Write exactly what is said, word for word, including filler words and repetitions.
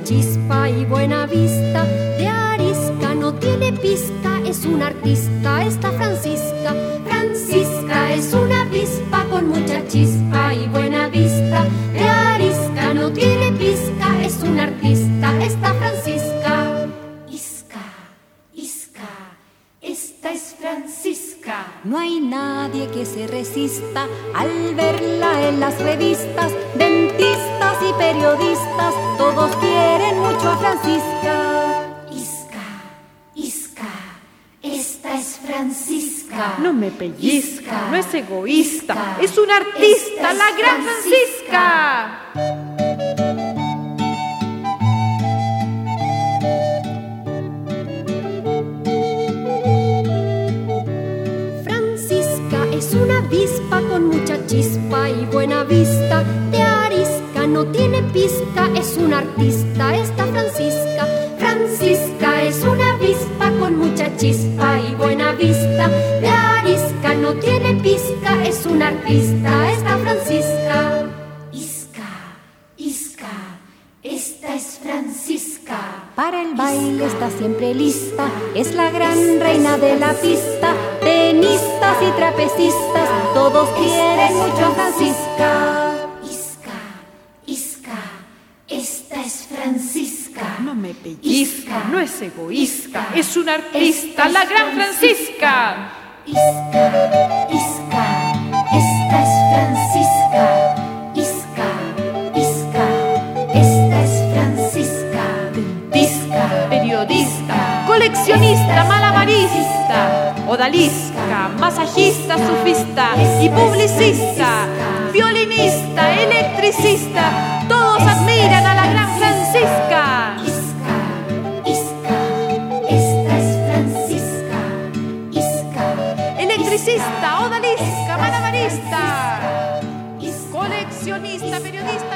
chispa y buena vista. De arisca no tiene pizca, es una artista esta Francisca. Francisca es una avispa con mucha chispa y buena vista. De arisca no tiene pizca, es una artista esta Francisca. Isca, isca, esta es Francisca. No hay nadie que se resista al verla en las revistas. Dentistas y periodistas, todos quieren mucho a Francisca. Isca, isca, esta es Francisca. No me pellizca, Isca, no es egoísta, Isca, es una artista, esta es la gran Francisca. Francisca es una avispa con mucha chispa y buena vista. De arisca no tiene pizca, es una artista esta Francisca. Francisca es una avispa con mucha chispa y buena vista. De arisca no tiene pizca, es una artista esta Francisca. Isca, isca, esta es Francisca. Para el baile está siempre lista, es la gran reina de la pista. Tenistas y trapecistas, todos quieren mucho a Francisca. Isca, isca, esta es Francisca. No me pellizca, Isca, no es egoísta, Isca, es una artista, esta la es gran Francisca. Isca, isca, esta es Francisca. Isca, isca, esta es Francisca. Dentista, periodista, coleccionista, malabarista, odalisca, masajista, sufista y publicista, violinista, electricista, todos admiran a la gran Francisca. Isca, isca, esta es Francisca. Isca, Electricista, odalisca, malabarista, coleccionista, periodista.